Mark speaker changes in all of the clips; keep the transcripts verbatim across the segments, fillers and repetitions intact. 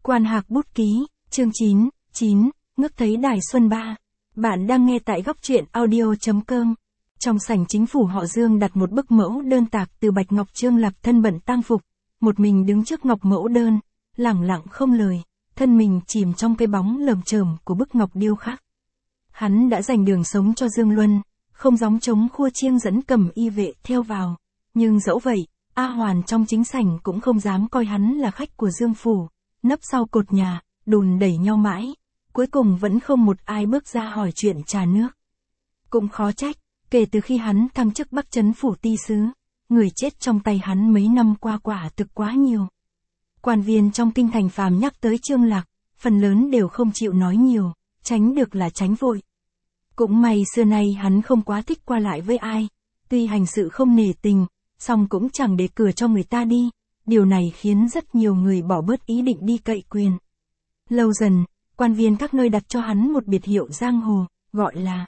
Speaker 1: Quan Hạc Bút Ký, chương chín, chín, ngước thấy đài xuân ba. Bạn đang nghe tại góc truyện audio chấm com. Trong sảnh chính phủ họ Dương đặt một bức mẫu đơn tạc từ bạch ngọc Trương Lạc thân bận tang phục, một mình đứng trước ngọc mẫu đơn, lẳng lặng không lời, thân mình chìm trong cái bóng lởm chởm của bức ngọc điêu khắc. Hắn đã dành đường sống cho Dương Luân, không gióng trống khua chiêng dẫn cầm y vệ theo vào, nhưng dẫu vậy, A Hoàn trong chính sảnh cũng không dám coi hắn là khách của Dương phủ, nấp sau cột nhà, đùn đẩy nhau mãi, cuối cùng vẫn không một ai bước ra hỏi chuyện trà nước. Cũng khó trách, kể từ khi hắn thăng chức Bắc Trấn phủ ty sứ, người chết trong tay hắn mấy năm qua quả thực quá nhiều. Quan viên trong kinh thành phàm nhắc tới Trương Lạc, phần lớn đều không chịu nói nhiều, tránh được là tránh vội. Cũng may xưa nay hắn không quá thích qua lại với ai, tuy hành sự không nể tình, song cũng chẳng để cửa cho người ta đi, điều này khiến rất nhiều người bỏ bớt ý định đi cậy quyền. Lâu dần, quan viên các nơi đặt cho hắn một biệt hiệu giang hồ, gọi là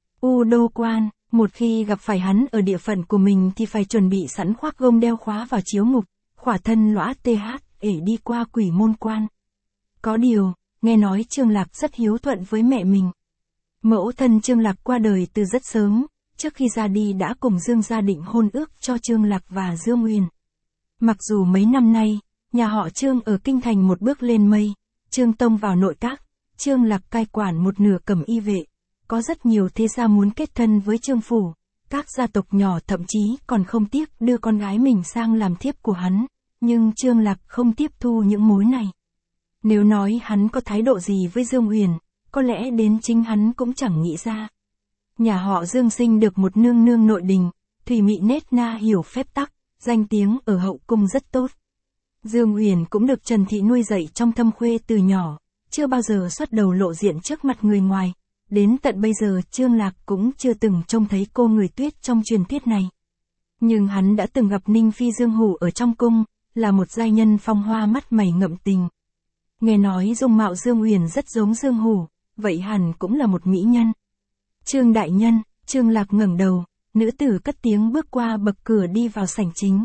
Speaker 1: U Đô Quan, một khi gặp phải hắn ở địa phận của mình thì phải chuẩn bị sẵn khoác gông đeo khóa vào chiếu ngục, khỏa thân lõa th để đi qua quỷ môn quan. Có điều, nghe nói Trương Lạc rất hiếu thuận với mẹ mình. Mẫu thân Trương Lạc qua đời từ rất sớm, trước khi ra đi đã cùng Dương gia định hôn ước cho Trương Lạc và Dương Uyển. Mặc dù mấy năm nay, nhà họ Trương ở kinh thành một bước lên mây, Trương Tông vào nội các, Trương Lạc cai quản một nửa cẩm y vệ, có rất nhiều thế gia muốn kết thân với Trương phủ, các gia tộc nhỏ thậm chí còn không tiếc đưa con gái mình sang làm thiếp của hắn, nhưng Trương Lạc không tiếp thu những mối này. Nếu nói hắn có thái độ gì với Dương Uyển, có lẽ đến chính hắn cũng chẳng nghĩ ra. Nhà họ Dương sinh được một nương nương nội đình, thủy mị nết na hiểu phép tắc, danh tiếng ở hậu cung rất tốt. Dương Uyển cũng được Trần Thị nuôi dạy trong thâm khuê từ nhỏ, chưa bao giờ xuất đầu lộ diện trước mặt người ngoài. Đến tận bây giờ Trương Lạc cũng chưa từng trông thấy cô người tuyết trong truyền thuyết này. Nhưng hắn đã từng gặp Ninh Phi Dương Hủ ở trong cung, là một giai nhân phong hoa mắt mày ngậm tình. Nghe nói dung mạo Dương Uyển rất giống Dương Hủ, vậy hẳn cũng là một mỹ nhân. Trương đại nhân, Trương Lạc ngẩng đầu, nữ tử cất tiếng bước qua bậc cửa đi vào sảnh chính.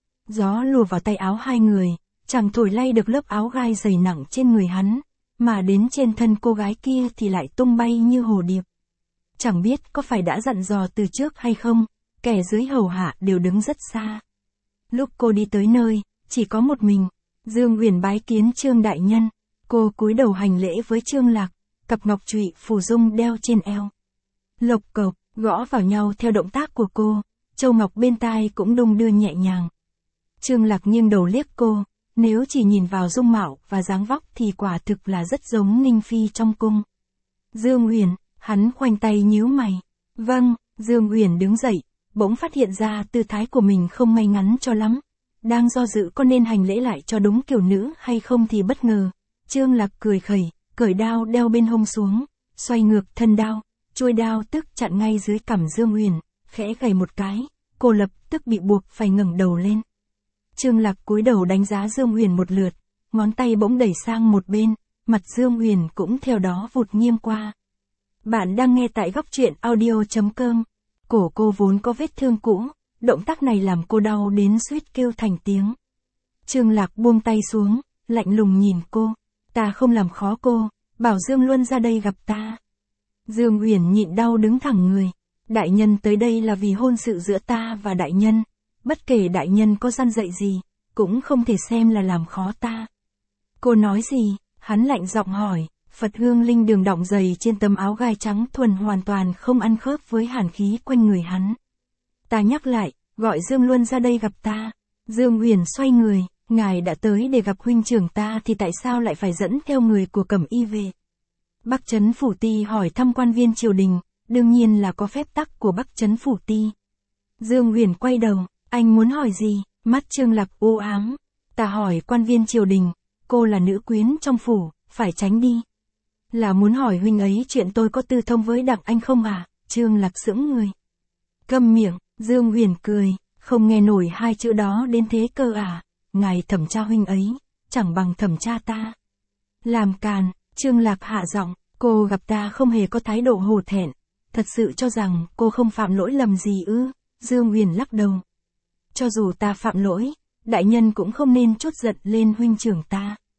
Speaker 1: Gió lùa vào tay áo hai người, chẳng thổi lay được lớp áo gai dày nặng trên người hắn, mà đến trên thân cô gái kia thì lại tung bay như hồ điệp. Chẳng biết có phải đã dặn dò từ trước hay không, kẻ dưới hầu hạ đều đứng rất xa. Lúc cô đi tới nơi, chỉ có một mình, Dương Uyển bái kiến Trương đại nhân, cô cúi đầu hành lễ với Trương Lạc, cặp ngọc trụy phù dung đeo trên eo. Lộc cộc, gõ vào nhau theo động tác của cô, châu ngọc bên tai cũng đung đưa nhẹ nhàng. Trương Lạc nghiêng đầu liếc cô, nếu chỉ nhìn vào dung mạo và dáng vóc thì quả thực là rất giống Ninh Phi trong cung. Dương Uyển, hắn khoanh tay nhíu mày. Vâng, Dương Uyển đứng dậy, bỗng phát hiện ra tư thái của mình không ngay ngắn cho lắm. Đang do dự có nên hành lễ lại cho đúng kiểu nữ hay không thì bất ngờ. Trương Lạc cười khẩy, cởi đao đeo bên hông xuống, xoay ngược thân đao, chuôi đao tức chặn ngay dưới cằm Dương Uyển, khẽ gảy một cái, cô lập tức bị buộc phải ngẩng đầu lên. Trương Lạc cúi đầu đánh giá Dương Uyển một lượt, ngón tay bỗng đẩy sang một bên, mặt Dương Uyển cũng theo đó vụt nghiêng qua. Bạn đang nghe tại góc truyện audio chấm com. Cổ cô vốn có vết thương cũ, động tác này làm cô đau đến suýt kêu thành tiếng. Trương Lạc buông tay xuống, lạnh lùng nhìn cô, ta không làm khó cô, bảo Dương Luân ra đây gặp ta. Dương Uyển nhịn đau đứng thẳng người, đại nhân tới đây là vì hôn sự giữa ta và đại nhân. Bất kể đại nhân có gian dạy gì, cũng không thể xem là làm khó ta. Cô nói gì? Hắn lạnh giọng hỏi, Phật hương linh đường đọng dày trên tấm áo gai trắng thuần hoàn toàn không ăn khớp với hàn khí quanh người hắn. Ta nhắc lại, gọi Dương Luân ra đây gặp ta. Dương Uyển xoay người, ngài đã tới để gặp huynh trưởng ta thì tại sao lại phải dẫn theo người của cẩm y về? Bắc Trấn phủ ty hỏi thăm quan viên triều đình, đương nhiên là có phép tắc của Bắc Trấn phủ ty. Dương Uyển quay đầu. Anh muốn hỏi gì? Mắt Trương Lạc u ám. Ta hỏi quan viên triều đình, cô là nữ quyến trong phủ, phải tránh đi. Là muốn hỏi huynh ấy chuyện tôi có tư thông với Đặng Anh không à? Trương Lạc sững người. Câm miệng, Dương Uyển cười, không nghe nổi hai chữ đó đến thế cơ à? Ngài thẩm tra huynh ấy, chẳng bằng thẩm tra ta. Làm càn, Trương Lạc hạ giọng, cô gặp ta không hề có thái độ hổ thẹn, thật sự cho rằng cô không phạm lỗi lầm gì ư? Dương Uyển lắc đầu. Cho dù ta phạm lỗi, đại nhân cũng không nên trút giận lên huynh trưởng ta.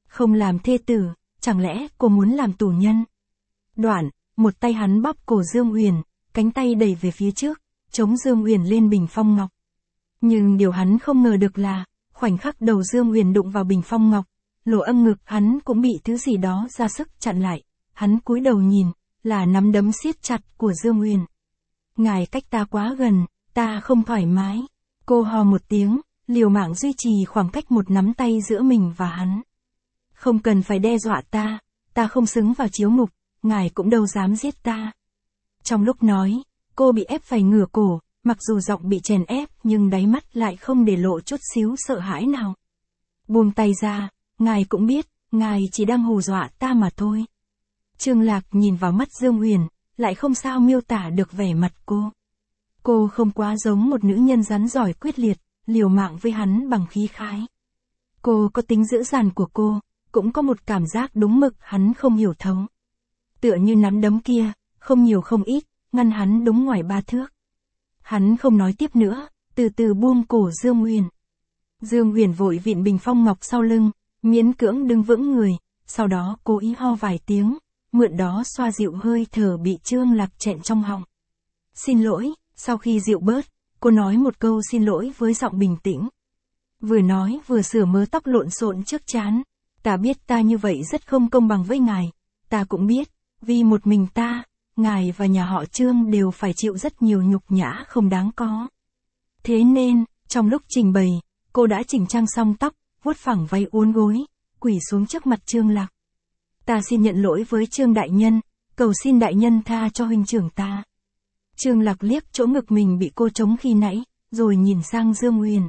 Speaker 1: Không làm thê tử, chẳng lẽ cô muốn làm tù nhân? Đoạn, một tay hắn bóp cổ Dương Uyển, cánh tay đẩy về phía trước, chống Dương Uyển lên bình phong ngọc. Nhưng điều hắn không ngờ được là, khoảnh khắc đầu Dương Uyển đụng vào bình phong ngọc, lỗ âm ngực hắn cũng bị thứ gì đó ra sức chặn lại. Hắn cúi đầu nhìn, là nắm đấm siết chặt của Dương Uyển. Ngài cách ta quá gần, ta không thoải mái. Cô hò một tiếng, liều mạng duy trì khoảng cách một nắm tay giữa mình và hắn. Không cần phải đe dọa ta, ta không xứng vào chiếu ngục, ngài cũng đâu dám giết ta. Trong lúc nói, cô bị ép phải ngửa cổ, mặc dù giọng bị chèn ép nhưng đáy mắt lại không để lộ chút xíu sợ hãi nào. Buông tay ra, ngài cũng biết, ngài chỉ đang hù dọa ta mà thôi. Trương Lạc nhìn vào mắt Dương Uyển, lại không sao miêu tả được vẻ mặt cô. Cô không quá giống một nữ nhân rắn giỏi quyết liệt, liều mạng với hắn bằng khí khái. Cô có tính dữ dằn của cô, cũng có một cảm giác đúng mực hắn không hiểu thấu. Tựa như nắm đấm kia, không nhiều không ít, ngăn hắn đúng ngoài ba thước. Hắn không nói tiếp nữa, từ từ buông cổ Dương Uyển. Dương Uyển vội vịn bình phong ngọc sau lưng, miễn cưỡng đứng vững người, sau đó cố ý ho vài tiếng, mượn đó xoa dịu hơi thở bị Trương Lạc chẹn trong họng. Xin lỗi, sau khi dịu bớt, cô nói một câu xin lỗi với giọng bình tĩnh. Vừa nói vừa sửa mớ tóc lộn xộn trước trán. Ta biết ta như vậy rất không công bằng với ngài, ta cũng biết, vì một mình ta, ngài và nhà họ Trương đều phải chịu rất nhiều nhục nhã không đáng có. Thế nên, trong lúc trình bày, cô đã chỉnh trang xong tóc, vuốt phẳng váy uốn gối, quỳ xuống trước mặt Trương Lạc. Ta xin nhận lỗi với Trương đại nhân, cầu xin đại nhân tha cho huynh trưởng ta. Trương Lạc liếc chỗ ngực mình bị cô chống khi nãy, rồi nhìn sang Dương Uyển.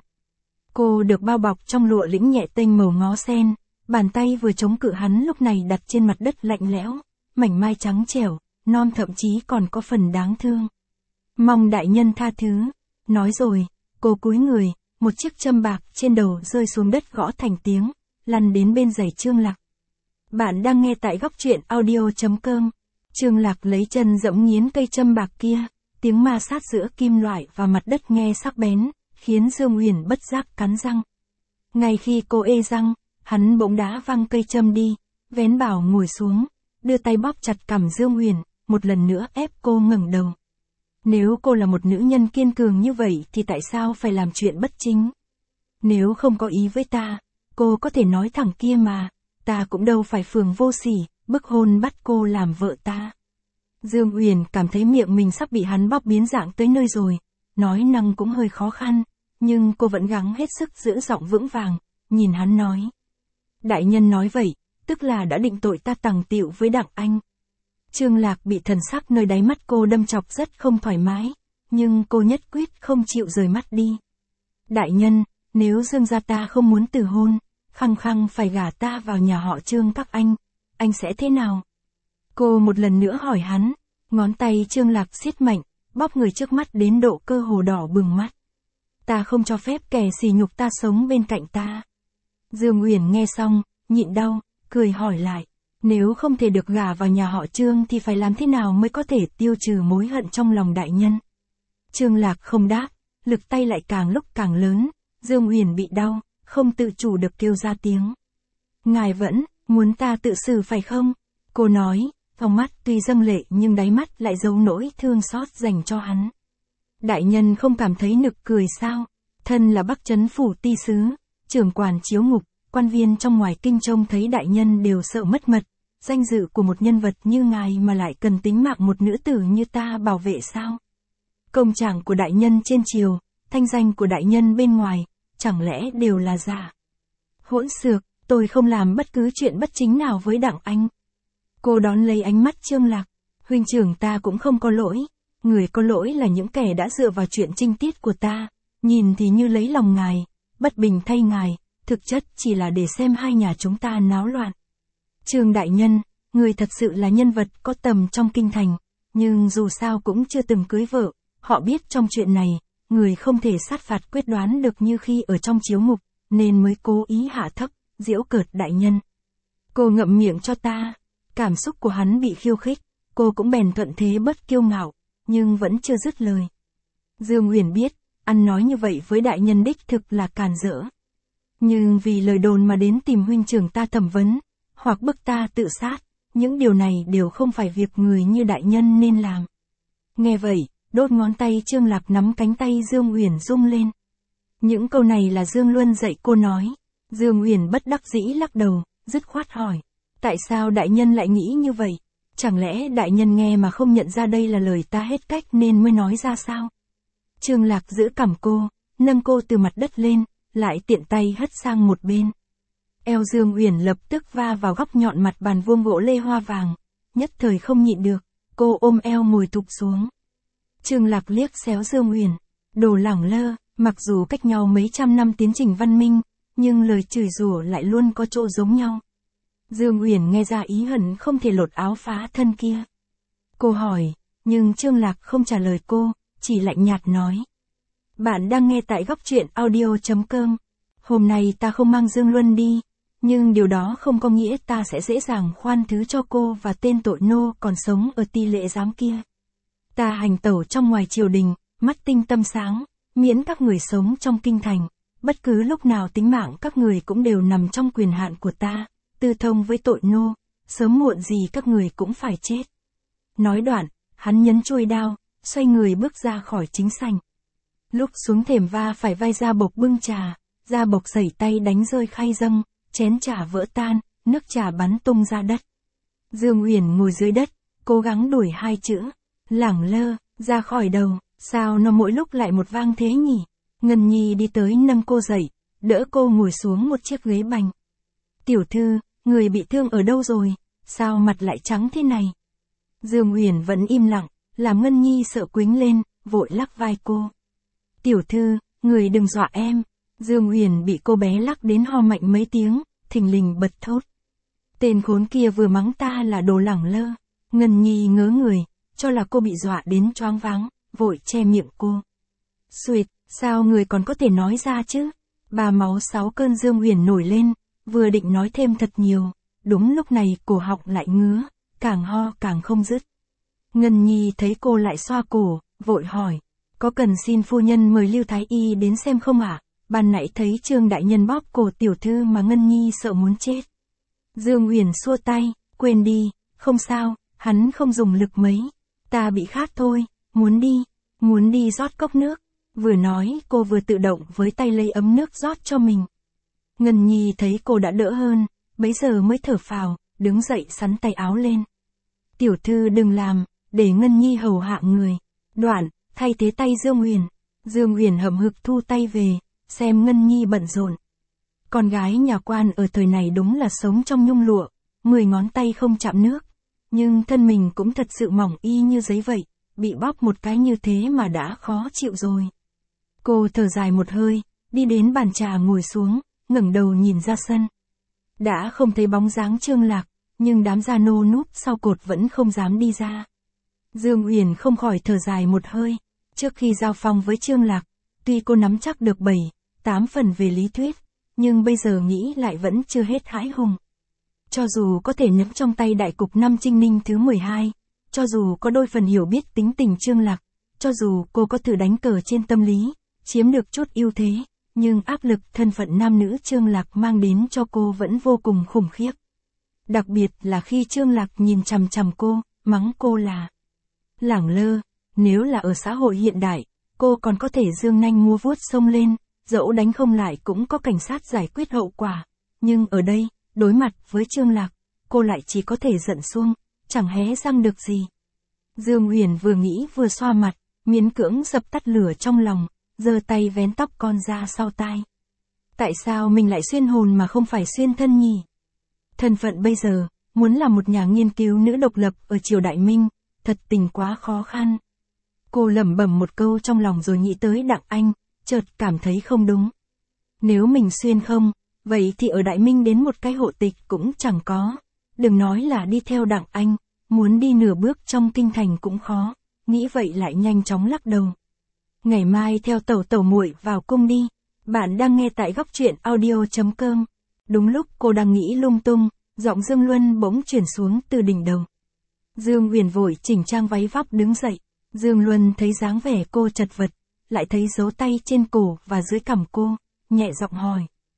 Speaker 1: Cô được bao bọc trong lụa lĩnh nhẹ tênh màu ngó sen, bàn tay vừa chống cự hắn lúc này đặt trên mặt đất lạnh lẽo, mảnh mai trắng trẻo, non thậm chí còn có phần đáng thương. Mong đại nhân tha thứ. Nói rồi, cô cúi người, một chiếc châm bạc trên đầu rơi xuống đất gõ thành tiếng, lăn đến bên giày Trương Lạc. Bạn đang nghe tại góc truyện audio chấm com. Trương Lạc lấy chân giẫm nghiến cây châm bạc kia, tiếng ma sát giữa kim loại và mặt đất nghe sắc bén, khiến Dương Uyển bất giác cắn răng. Ngay khi cô ê răng, hắn bỗng đá văng cây châm đi, vén bảo ngồi xuống, đưa tay bóp chặt cằm Dương Uyển, một lần nữa ép cô ngẩng đầu. Nếu cô là một nữ nhân kiên cường như vậy thì tại sao phải làm chuyện bất chính? Nếu không có ý với ta, cô có thể nói thẳng kia mà, ta cũng đâu phải phường vô sỉ, bức hôn bắt cô làm vợ ta. Dương Uyển cảm thấy miệng mình sắp bị hắn bóp biến dạng tới nơi rồi, nói năng cũng hơi khó khăn, nhưng cô vẫn gắng hết sức giữ giọng vững vàng, nhìn hắn nói. Đại nhân nói vậy, tức là đã định tội ta tằng tiệu với Đặng Anh. Trương Lạc bị thần sắc nơi đáy mắt cô đâm chọc rất không thoải mái, nhưng cô nhất quyết không chịu rời mắt đi. Đại nhân, nếu Dương gia ta không muốn từ hôn, khăng khăng phải gả ta vào nhà họ Trương các anh, anh sẽ thế nào? Cô một lần nữa hỏi hắn, ngón tay Trương Lạc siết mạnh, bóp người trước mắt đến độ cơ hồ đỏ bừng mắt. Ta không cho phép kẻ sỉ nhục ta sống bên cạnh ta. Dương Uyển nghe xong, nhịn đau, cười hỏi lại, nếu không thể được gả vào nhà họ Trương thì phải làm thế nào mới có thể tiêu trừ mối hận trong lòng đại nhân? Trương Lạc không đáp, lực tay lại càng lúc càng lớn, Dương Uyển bị đau, không tự chủ được kêu ra tiếng. Ngài vẫn, muốn ta tự xử phải không? Cô nói, trong mắt tuy dâng lệ nhưng đáy mắt lại giấu nỗi thương xót dành cho hắn. Đại nhân không cảm thấy nực cười sao? Thân là Bắc Trấn phủ ti sứ, trưởng quản chiếu ngục, quan viên trong ngoài kinh trông thấy đại nhân đều sợ mất mật, danh dự của một nhân vật như ngài mà lại cần tính mạng một nữ tử như ta bảo vệ sao? Công trạng của đại nhân trên triều, thanh danh của đại nhân bên ngoài, chẳng lẽ đều là giả? Hỗn xược, tôi không làm bất cứ chuyện bất chính nào với Đặng Anh. Cô đón lấy ánh mắt Trương Lạc, huynh trưởng ta cũng không có lỗi, người có lỗi là những kẻ đã dựa vào chuyện trinh tiết của ta, nhìn thì như lấy lòng ngài, bất bình thay ngài, thực chất chỉ là để xem hai nhà chúng ta náo loạn. Trương đại nhân, người thật sự là nhân vật có tầm trong kinh thành, nhưng dù sao cũng chưa từng cưới vợ, họ biết trong chuyện này, người không thể sát phạt quyết đoán được như khi ở trong chiếu ngục, nên mới cố ý hạ thấp, giễu cợt đại nhân. Cô ngậm miệng cho ta. Cảm xúc của hắn bị khiêu khích, cô cũng bèn thuận thế bất kiêu ngạo, nhưng vẫn chưa dứt lời. Dương Uyển biết, ăn nói như vậy với đại nhân đích thực là càn rỡ. Nhưng vì lời đồn mà đến tìm huynh trưởng ta thẩm vấn, hoặc bức ta tự sát, những điều này đều không phải việc người như đại nhân nên làm. Nghe vậy, đốt ngón tay Trương Lạc nắm cánh tay Dương Uyển rung lên. Những câu này là Dương Luân dạy cô nói. Dương Uyển bất đắc dĩ lắc đầu, dứt khoát hỏi. Tại sao đại nhân lại nghĩ như vậy? Chẳng lẽ đại nhân nghe mà không nhận ra đây là lời ta hết cách nên mới nói ra sao? Trương Lạc giữ cằm cô, nâng cô từ mặt đất lên, lại tiện tay hất sang một bên. Eo Dương Uyển lập tức va vào góc nhọn mặt bàn vuông gỗ lê hoa vàng, nhất thời không nhịn được, cô ôm eo ngồi thụp xuống. Trương Lạc liếc xéo Dương Uyển, đồ lẳng lơ, mặc dù cách nhau mấy trăm năm tiến trình văn minh, nhưng lời chửi rủa lại luôn có chỗ giống nhau. Dương Uyển nghe ra ý hận không thể lột áo phá thân kia. Cô hỏi, nhưng Trương Lạc không trả lời cô, chỉ lạnh nhạt nói. Bạn đang nghe tại góc truyện audio chấm com. Hôm nay ta không mang Dương Luân đi, nhưng điều đó không có nghĩa ta sẽ dễ dàng khoan thứ cho cô và tên tội nô còn sống ở Ti Lệ Giám kia. Ta hành tẩu trong ngoài triều đình, mắt tinh tâm sáng, miễn các người sống trong kinh thành, bất cứ lúc nào tính mạng các người cũng đều nằm trong quyền hạn của ta, tư thông với tội nô, sớm muộn gì các người cũng phải chết. Nói đoạn, hắn nhấn chuôi đao, xoay người bước ra khỏi chính sảnh. Lúc xuống thềm va phải vai Gia Bộc bưng trà, Gia Bộc giẩy tay đánh rơi khay dâng, chén trà vỡ tan, nước trà bắn tung ra đất. Dương Uyển ngồi dưới đất, cố gắng đuổi hai chữ, lẳng lơ, ra khỏi đầu, sao nó mỗi lúc lại một vang thế nhỉ? Ngân Nhi đi tới nâng cô dậy, đỡ cô ngồi xuống một chiếc ghế bành. Tiểu thư, người bị thương ở đâu rồi, sao mặt lại trắng thế này? Dương Uyển vẫn im lặng, làm Ngân Nhi sợ quính lên, vội lắc vai cô. Tiểu thư, người đừng dọa em. Dương Uyển bị cô bé lắc đến ho mạnh mấy tiếng, thình lình bật thốt. Tên khốn kia vừa mắng ta là đồ lẳng lơ. Ngân Nhi ngớ người, cho là cô bị dọa đến choáng váng, vội che miệng cô. Xuyệt, sao người còn có thể nói ra chứ? Ba máu sáu cơn Dương Uyển nổi lên, vừa định nói thêm thật nhiều, đúng lúc này cổ họng lại ngứa, càng ho càng không dứt. Ngân Nhi thấy cô lại xoa cổ, vội hỏi, có cần xin phu nhân mời Lưu Thái Y đến xem không ạ? À? Ban nãy thấy Trương đại nhân bóp cổ tiểu thư mà Ngân Nhi sợ muốn chết. Dương Uyển xua tay, quên đi, không sao, hắn không dùng lực mấy, ta bị khát thôi, muốn đi, muốn đi rót cốc nước. Vừa nói cô vừa tự động với tay lấy ấm nước rót cho mình. Ngân Nhi thấy cô đã đỡ hơn, bấy giờ mới thở phào, đứng dậy sắn tay áo lên. Tiểu thư đừng làm, để Ngân Nhi hầu hạ người. Đoạn, thay thế tay Dương Uyển. Dương Uyển hậm hực thu tay về, xem Ngân Nhi bận rộn. Con gái nhà quan ở thời này đúng là sống trong nhung lụa, mười ngón tay không chạm nước. Nhưng thân mình cũng thật sự mỏng y như giấy vậy, bị bóp một cái như thế mà đã khó chịu rồi. Cô thở dài một hơi, đi đến bàn trà ngồi xuống, ngẩng đầu nhìn ra sân. Đã không thấy bóng dáng Trương Lạc, nhưng đám gia nô núp sau cột vẫn không dám đi ra. Dương Uyển không khỏi thở dài một hơi, trước khi giao phong với Trương Lạc, tuy cô nắm chắc được bảy, tám phần về lý thuyết, nhưng bây giờ nghĩ lại vẫn chưa hết hãi hùng. Cho dù có thể nắm trong tay đại cục năm Trinh Ninh thứ mười hai, cho dù có đôi phần hiểu biết tính tình Trương Lạc, cho dù cô có thử đánh cờ trên tâm lý, chiếm được chút ưu thế, nhưng áp lực thân phận nam nữ Trương Lạc mang đến cho cô vẫn vô cùng khủng khiếp. Đặc biệt là khi Trương Lạc nhìn chằm chằm cô, mắng cô là lẳng lơ. Nếu là ở xã hội hiện đại, cô còn có thể giương nanh múa vuốt xông lên, dẫu đánh không lại cũng có cảnh sát giải quyết hậu quả. Nhưng ở đây, đối mặt với Trương Lạc, cô lại chỉ có thể giận suông, chẳng hé răng được gì. Dương Uyển vừa nghĩ vừa xoa mặt, miễn cưỡng dập tắt lửa trong lòng, giơ tay vén tóc con ra sau tai. Tại sao mình lại xuyên hồn mà không phải xuyên thân nhỉ? Thân phận bây giờ, muốn là một nhà nghiên cứu nữ độc lập ở triều Đại Minh, thật tình quá khó khăn. Cô lẩm bẩm một câu trong lòng rồi nghĩ tới Đặng Anh, chợt cảm thấy không đúng. Nếu mình xuyên không, vậy thì ở Đại Minh đến một cái hộ tịch cũng chẳng có. Đừng nói là đi theo Đặng Anh, muốn đi nửa bước trong kinh thành cũng khó. Nghĩ vậy lại nhanh chóng lắc đầu. Ngày mai theo tẩu tẩu muội vào cung đi. Bạn đang nghe tại góc truyện audio chấm com. Đúng lúc cô đang nghĩ lung tung, giọng Dương Luân bỗng chuyển xuống từ đỉnh đầu. Dương Uyển vội chỉnh trang váy vóc đứng dậy. Dương Luân thấy dáng vẻ cô chật vật, lại thấy dấu tay trên cổ và dưới cằm cô, nhẹ giọng hỏi.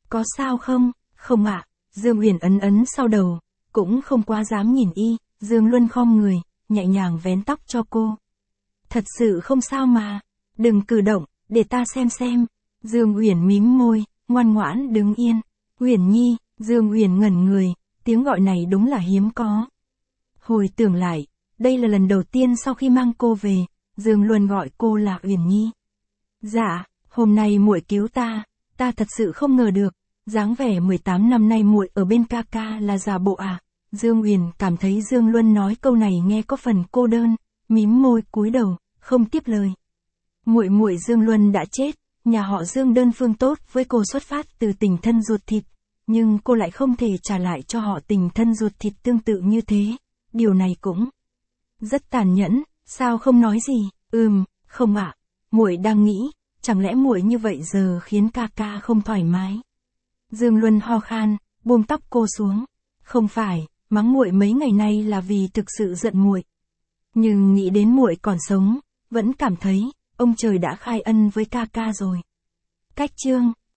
Speaker 1: Có sao không? Không ạ. Dương Uyển ấn ấn sau đầu, cũng không quá dám nhìn y. Dương Luân khom người, nhẹ nhàng vén tóc cho cô. Thật sự không sao mà. Đừng cử động, để ta xem xem. Dương Uyển mím môi, ngoan ngoãn đứng yên. Uyển Nhi, Dương Uyển ngẩn người, tiếng gọi này đúng là hiếm có. Hồi tưởng lại, đây là lần đầu tiên sau khi mang cô về, Dương Luân gọi cô là Uyển Nhi. Dạ, hôm nay muội cứu ta, ta thật sự không ngờ được, dáng vẻ mười tám năm nay muội ở bên ca ca là giả bộ à? Dương Uyển cảm thấy Dương Luân nói câu này nghe có phần cô đơn, mím môi cúi đầu, không tiếp lời. Muội muội Dương Luân đã chết, nhà họ Dương đơn phương tốt với cô xuất phát từ tình thân ruột thịt, nhưng cô lại không thể trả lại cho họ tình thân ruột thịt tương tự như thế, điều này cũng rất tàn nhẫn, sao không nói gì? Ừm, không ạ, muội đang nghĩ, chẳng lẽ muội như vậy giờ khiến ca ca không thoải mái? Dương Luân ho khan, buông tóc cô xuống. Không phải, mắng muội mấy ngày nay là vì thực sự giận muội. Nhưng nghĩ đến muội còn sống, vẫn cảm thấy, ông trời đã khai ân với ca ca rồi. Cách chương